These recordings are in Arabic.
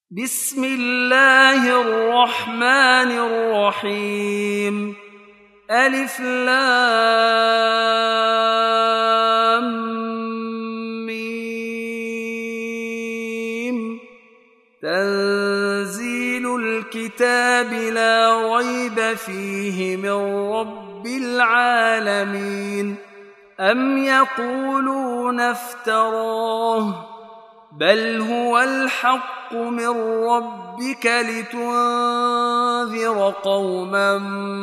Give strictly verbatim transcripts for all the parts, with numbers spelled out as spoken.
بسم الله الرحمن الرحيم. ألف لام ميم. تنزيل الكتاب لا ريب فيه من رب العالمين. أم يقولون افتراه بل هو الحق من ربك لتنذر قوما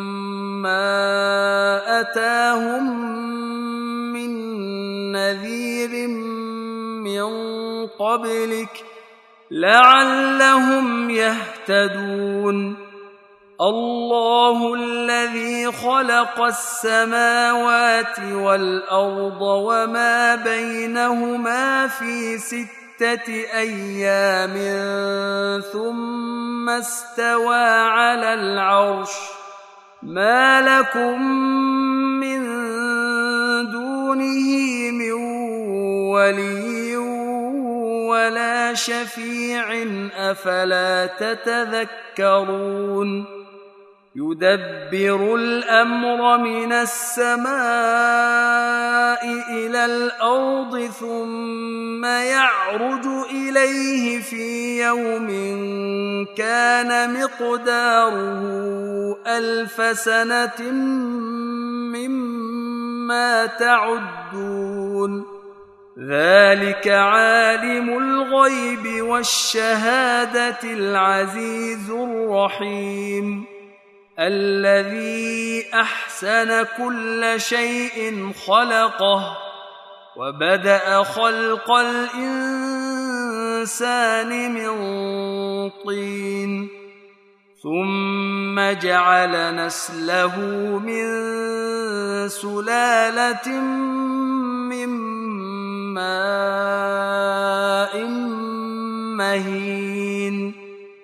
ما أتاهم من نذير من قبلك لعلهم يهتدون. الله الذي خلق السماوات والأرض وما بينهما في ستة أيام ثم استوى على العرش. ما لكم من دونه من ولي ولا شفيع أفلا تتذكرون. يدبر الأمر من السماء إلى الأرض ثم يعرج إليه في يوم كان مقداره ألف سنة مما تعدون. ذلك عالم الغيب والشهادة العزيز الرحيم. الذي أحسن كل شيء خلقه وبدأ خلق الإنسان من طين ثم جعل نسله من سلالة من ماء مهين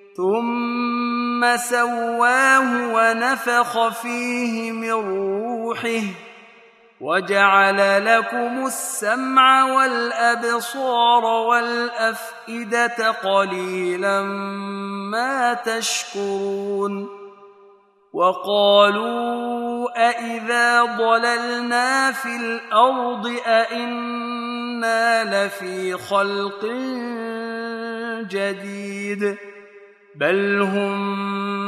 ثم سواه ونفخ فيه من روحه وجعل لكم السمع والأبصار والأفئدة قليلا ما تشكرون. وقالوا أإذا ضللنا في الأرض أإنا لفي خلق جديد بل هم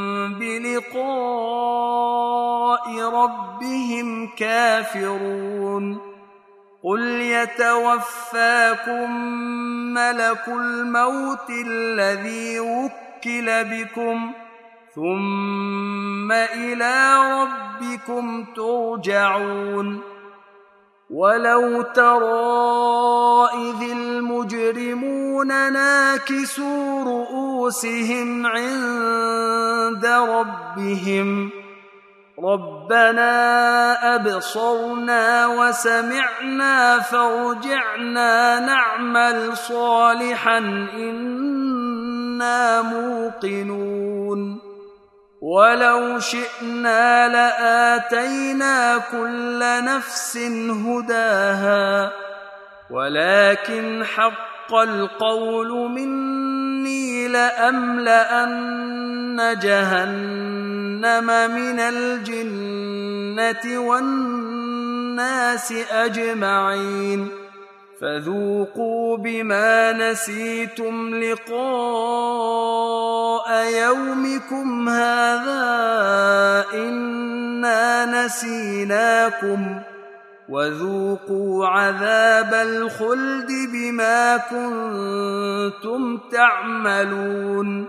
بلقاء ربهم كافرون. قل يتوفاكم ملك الموت الذي وكل بكم ثم إلى ربكم ترجعون. ولو ترى إذ المجرمون ناكسوا رؤوسهم عند ربهم ربنا أبصرنا وسمعنا فارجعنا نعمل صالحا إنا موقنون. ولو شئنا لآتينا كل نفس هداها ولكن حق القول مني لأملأن جهنم من الجنة والناس أجمعين. فذوقوا بما نسيتم لقاء يومكم هذا إنا نسيناكم وذوقوا عذاب الخلد بما كنتم تعملون.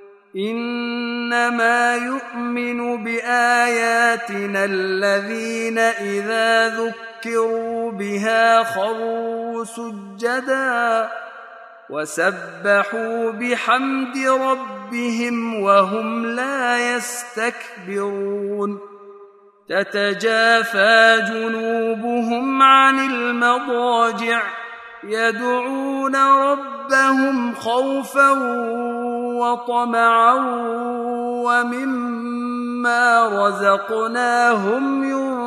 إنما يؤمن بآياتنا الذين إذا ذكروا بها خروا سجدا وسبحوا بحمد ربهم وهم لا يستكبرون. تتجافى جنوبهم عن المضاجع يدعون ربهم خوفا وطمعا ومما رزقناهم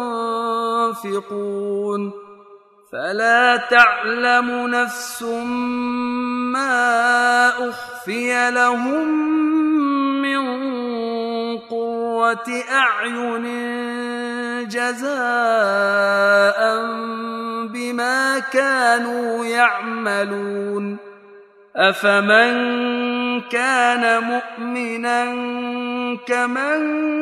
ينفقون. فلا تعلم نفس ما أخفي فتصفي لهم من قرة أعين جزاء بما كانوا يعملون أفمن كان مؤمنا كمن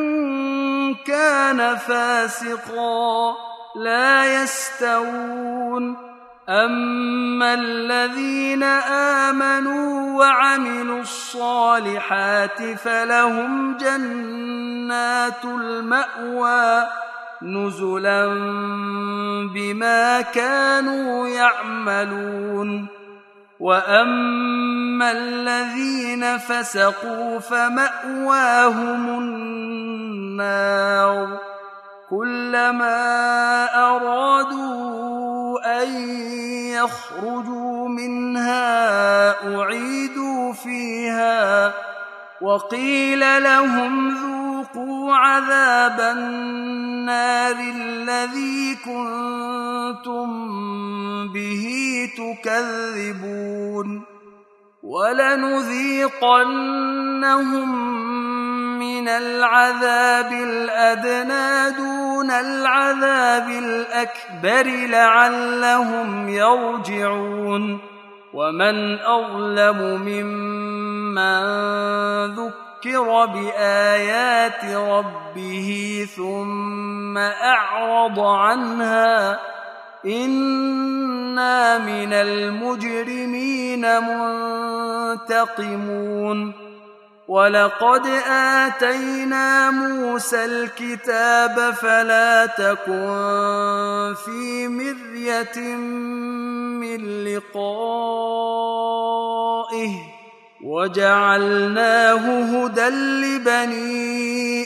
كان فاسقا لا يستوون أما الذين آمنوا وعملوا الصالحات فلهم جنات المأوى نزلا بما كانوا يعملون وأما الذين فسقوا فمأواهم النار كلما أرادوا أن يخرجوا منها أعيدوا فيها وقيل لهم ذوقوا عذاب النار الذي كنتم به تكذبون ولنذيقنهم من العذاب الأدنى دون العذاب الأكبر لعلهم يرجعون ومن أظلم ممن ذكر بآيات ربه ثم أعرض عنها إنا من المجرمين منتقمون ولقد آتينا موسى الكتاب فلا تكن في مرية من لقائه وجعلناه هدى لبني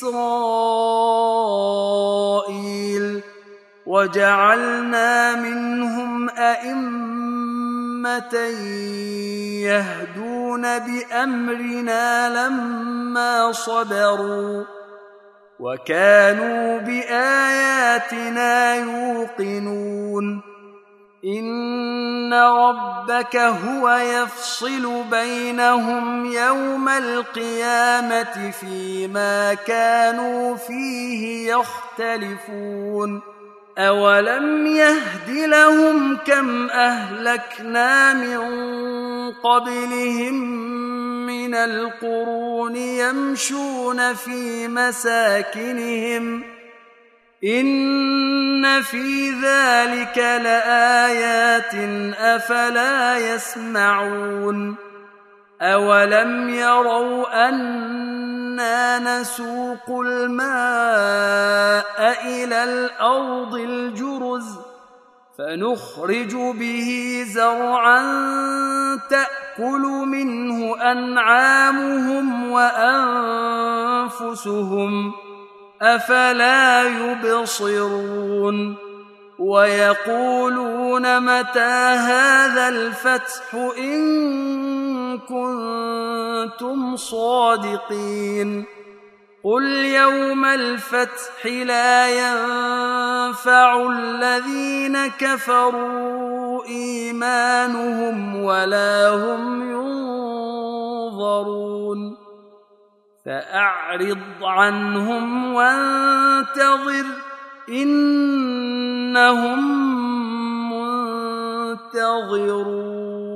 إسرائيل وجعلنا منهم أئمة يهدون بأمرنا لما صبروا وكانوا بآياتنا يوقنون إن ربك هو يفصل بينهم يوم القيامة فيما كانوا فيه يختلفون أولم يهد لهم كم أهلكنا من قبلهم من القرون يمشون في مساكنهم إن في ذلك لآيات أفلا يسمعون أولم يروا أنا نسوق الماء إلى الأرض الجرز فنخرج به زرعا تأكل منه أنعامهم وأنفسهم أفلا يبصرون ويقولون متى هذا الفتح إن كنتم صادقين قل يوم الفتح لا ينفع الذين كفروا إيمانهم ولا هم ينظرون فأعرض عنهم وانتظر إنهم منتظرون